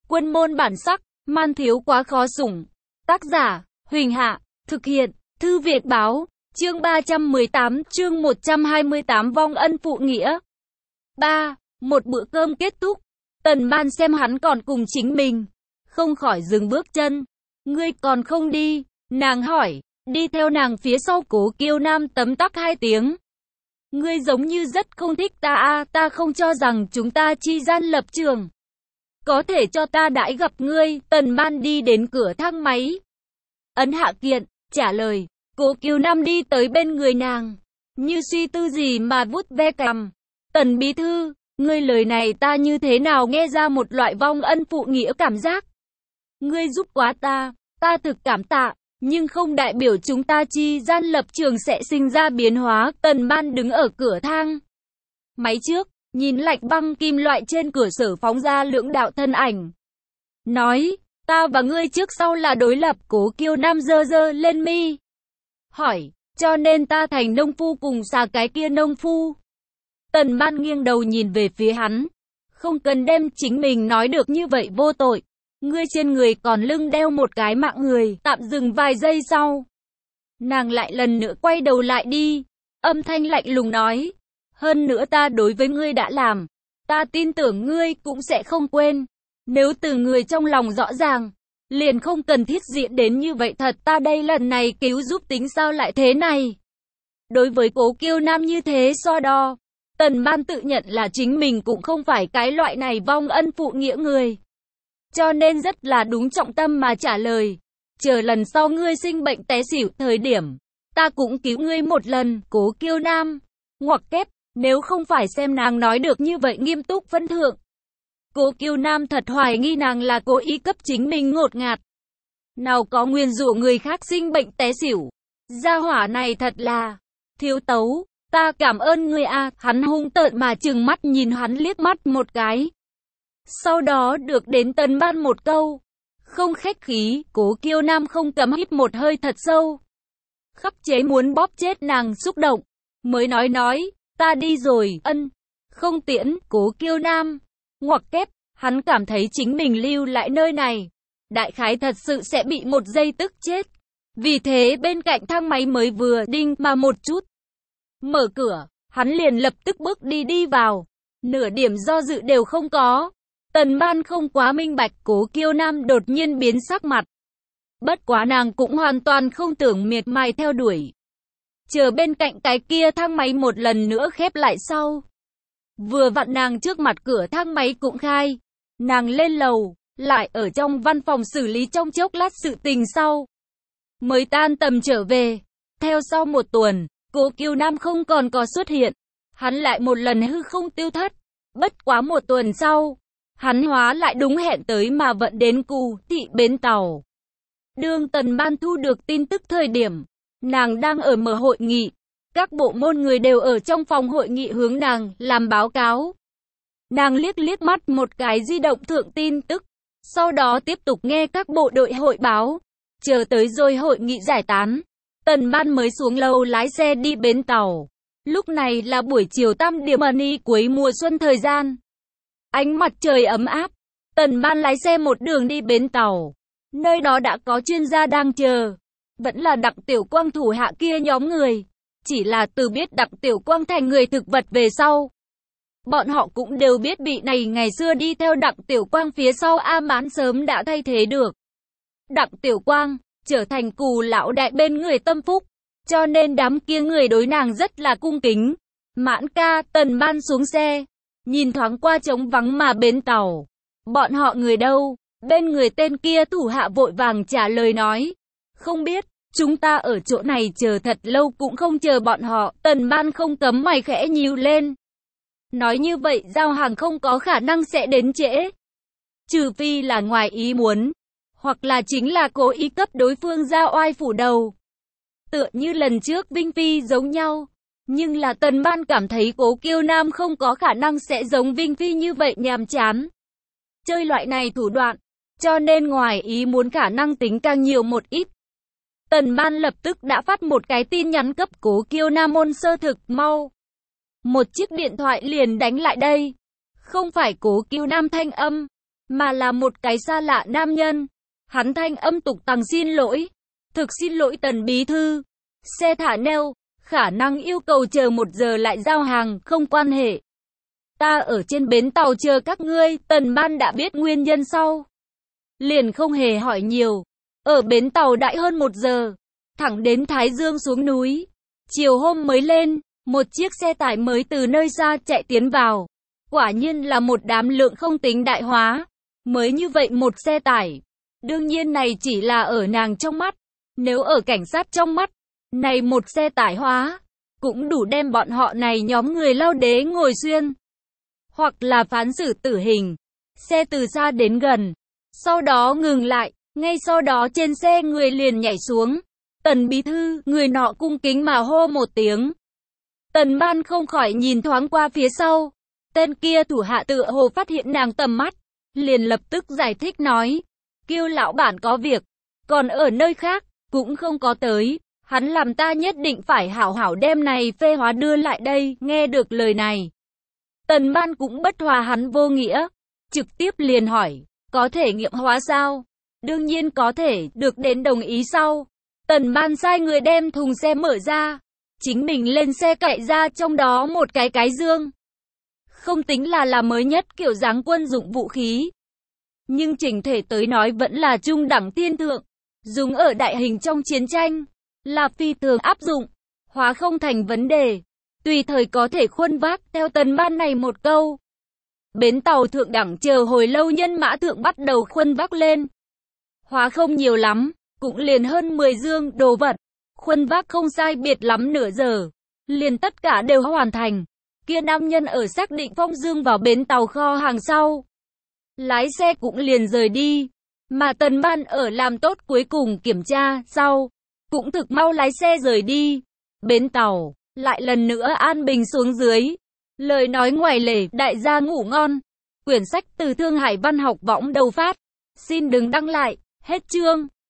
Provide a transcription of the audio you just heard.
Quân môn bản sắc, man thiếu quá khó sủng. Tác giả, Huỳnh Hạ, thực hiện, Thư Việt Báo, chương 318, chương 128 vong ân phụ nghĩa. 3. Một bữa cơm kết thúc, Tần Ban xem hắn còn cùng chính mình, không khỏi dừng bước chân. Ngươi còn không đi? Nàng hỏi, đi theo nàng phía sau Cố Kiêu Nam tấm tắc 2 tiếng. Ngươi giống như rất không thích ta a, ta không cho rằng chúng ta chi gian lập trường. Có thể cho ta đãi gặp ngươi. Tần Ban đi đến cửa thang máy, ấn hạ kiện, trả lời. Cố Kiêu Nam đi tới bên người nàng, như suy tư gì mà vuốt ve cằm. Tần bí thư, ngươi lời này ta như thế nào nghe ra một loại vong ân phụ nghĩa cảm giác. Ngươi giúp quá ta thực cảm tạ, nhưng không đại biểu chúng ta chi gian lập trường sẽ sinh ra biến hóa. Tần Ban đứng ở cửa thang máy trước, nhìn lạnh băng kim loại trên cửa sổ phóng ra lưỡng đạo thân ảnh. Nói, ta và ngươi trước sau là đối lập. Cố Kiêu Nam giơ giơ lên mi, hỏi, cho nên ta thành nông phu cùng xà cái kia nông phu. Tần Ban nghiêng đầu nhìn về phía hắn. Không cần đem chính mình nói được như vậy vô tội. Ngươi trên người còn lưng đeo một cái mạng người. Tạm dừng vài giây sau, nàng lại lần nữa quay đầu lại đi. Âm thanh lạnh lùng nói, hơn nữa ta đối với ngươi đã làm, ta tin tưởng ngươi cũng sẽ không quên. Nếu từ người trong lòng rõ ràng, liền không cần thiết diễn đến như vậy. Thật ta đây lần này cứu giúp tính sao lại thế này. Đối với Cố Kiêu Nam như thế so đo, Tần Ban tự nhận là chính mình cũng không phải cái loại này vong ân phụ nghĩa người. Cho nên rất là đúng trọng tâm mà trả lời. Chờ lần sau ngươi sinh bệnh té xỉu thời điểm, ta cũng cứu ngươi một lần. Cố Kiêu Nam ngoặc kép, nếu không phải xem nàng nói được như vậy nghiêm túc phân thượng, Cố Kiêu Nam thật hoài nghi nàng là cố ý cấp chính mình ngột ngạt. Nào có nguyền rủa người khác sinh bệnh té xỉu. Gia hỏa này thật là thiếu tấu. Ta cảm ơn ngươi a. Hắn hung tợn mà trừng mắt nhìn hắn liếc mắt một cái. Sau đó được đến Tần Ban một câu, không khách khí. Cố Kiêu Nam không cấm hít một hơi thật sâu, khắc chế muốn bóp chết nàng xúc động, mới nói, ta đi rồi. Ân, không tiễn. Cố Kiêu Nam ngoặc kép, hắn cảm thấy chính mình lưu lại nơi này, đại khái thật sự sẽ bị một giây tức chết. Vì thế bên cạnh thang máy mới vừa đinh mà một chút mở cửa, hắn liền lập tức bước đi vào, nửa điểm do dự đều không có. Tần Ban không quá minh bạch Cố Kiêu Nam đột nhiên biến sắc mặt. Bất quá nàng cũng hoàn toàn không tưởng miệt mài theo đuổi. Chờ bên cạnh cái kia thang máy một lần nữa khép lại sau, vừa vặn nàng trước mặt cửa thang máy cũng khai. Nàng lên lầu, lại ở trong văn phòng xử lý trong chốc lát sự tình sau, mới tan tầm trở về. Theo sau một tuần, Cố Kiêu Nam không còn có xuất hiện. Hắn lại một lần hư không tiêu thất. Bất quá một tuần sau, hắn hóa lại đúng hẹn tới mà vận đến Cù Thị bến tàu. Đương Tần Ban thu được tin tức thời điểm, nàng đang ở mở hội nghị. Các bộ môn người đều ở trong phòng hội nghị hướng nàng làm báo cáo. Nàng liếc mắt một cái di động thượng tin tức, sau đó tiếp tục nghe các bộ đội hội báo. Chờ tới rồi hội nghị giải tán, Tần Ban mới xuống lầu lái xe đi bến tàu. Lúc này là buổi chiều tam điểm mani cuối mùa xuân thời gian. Ánh mặt trời ấm áp, Tần Ban lái xe một đường đi bến tàu. Nơi đó đã có chuyên gia đang chờ. Vẫn là Đặng Tiểu Quang thủ hạ kia nhóm người. Chỉ là từ biết Đặng Tiểu Quang thành người thực vật về sau, bọn họ cũng đều biết bị này ngày xưa đi theo Đặng Tiểu Quang phía sau A Mãn sớm đã thay thế được Đặng Tiểu Quang, trở thành Cù lão đại bên người tâm phúc. Cho nên đám kia người đối nàng rất là cung kính. Mãn ca. Tần Ban xuống xe, nhìn thoáng qua trống vắng mà bến tàu. Bọn họ người đâu? Bên người tên kia thủ hạ vội vàng trả lời nói, không biết, chúng ta ở chỗ này chờ thật lâu cũng không chờ bọn họ. Tần Ban không cấm mày khẽ nhíu lên. Nói như vậy giao hàng không có khả năng sẽ đến trễ. Trừ phi là ngoài ý muốn, hoặc là chính là cố ý cấp đối phương ra oai phủ đầu. Tựa như lần trước Vinh Phi giống nhau. Nhưng là Tần Ban cảm thấy Cố Kiêu Nam không có khả năng sẽ giống Vinh Phi như vậy nhàm chán chơi loại này thủ đoạn. Cho nên ngoài ý muốn khả năng tính càng nhiều một ít. Tần Ban lập tức đã phát một cái tin nhắn cấp Cố Kiêu Nam ôn sơ thực mau. Một chiếc điện thoại liền đánh lại đây. Không phải Cố Kiêu Nam thanh âm, mà là một cái xa lạ nam nhân. Hắn thanh âm tục tằng xin lỗi. Thực xin lỗi Tần bí thư. Xe thả neo, khả năng yêu cầu chờ 1 giờ lại giao hàng, không quan hệ. Ta ở trên bến tàu chờ các ngươi. Tần Ban đã biết nguyên nhân sau, liền không hề hỏi nhiều. Ở bến tàu đãi hơn 1 giờ, thẳng đến Thái Dương xuống núi. Chiều hôm mới lên, một chiếc xe tải mới từ nơi xa chạy tiến vào. Quả nhiên là một đám lượng không tính đại hóa. Mới như vậy một xe tải. Đương nhiên này chỉ là ở nàng trong mắt. Nếu ở cảnh sát trong mắt, này một xe tải hóa, cũng đủ đem bọn họ này nhóm người lao đế ngồi xuyên. Hoặc là phán xử tử hình. Xe từ xa đến gần. Sau đó ngừng lại. Ngay sau đó trên xe người liền nhảy xuống. Tần bí thư, người nọ cung kính mà hô một tiếng. Tần Ban không khỏi nhìn thoáng qua phía sau. Tên kia thủ hạ tựa hồ phát hiện nàng tầm mắt, liền lập tức giải thích nói. Kiêu lão bản có việc, còn ở nơi khác, cũng không có tới. Hắn làm ta nhất định phải hảo hảo đem này phê hóa đưa lại đây. Nghe được lời này, Tần Ban cũng bất hòa hắn vô nghĩa. Trực tiếp liền hỏi, có thể nghiệm hóa sao? Đương nhiên có thể, được đến đồng ý sau. Tần Ban sai người đem thùng xe mở ra. Chính mình lên xe cậy ra trong đó một cái dương. Không tính là mới nhất kiểu dáng quân dụng vũ khí. Nhưng chỉnh thể tới nói vẫn là trung đẳng tiên thượng. Dùng ở đại hình trong chiến tranh. Là phi thường áp dụng. Hóa không thành vấn đề. Tùy thời có thể khuân vác theo Tần Ban này một câu. Bến tàu thượng đẳng chờ hồi lâu nhân mã thượng bắt đầu khuân vác lên. Hóa không nhiều lắm. Cũng liền hơn 10 dương đồ vật. Khuân vác không sai biệt lắm nửa giờ. Liền tất cả đều hoàn thành. Kia nam nhân ở xác định phong dương vào bến tàu kho hàng sau. Lái xe cũng liền rời đi. Mà Tần Ban ở làm tốt cuối cùng kiểm tra sau. Cũng thực mau lái xe rời đi. Bến tàu lại lần nữa an bình xuống dưới. Lời nói ngoài lề, đại gia ngủ ngon. Quyển sách từ Thương Hải Văn học võng đầu phát. Xin đừng đăng lại. Hết chương.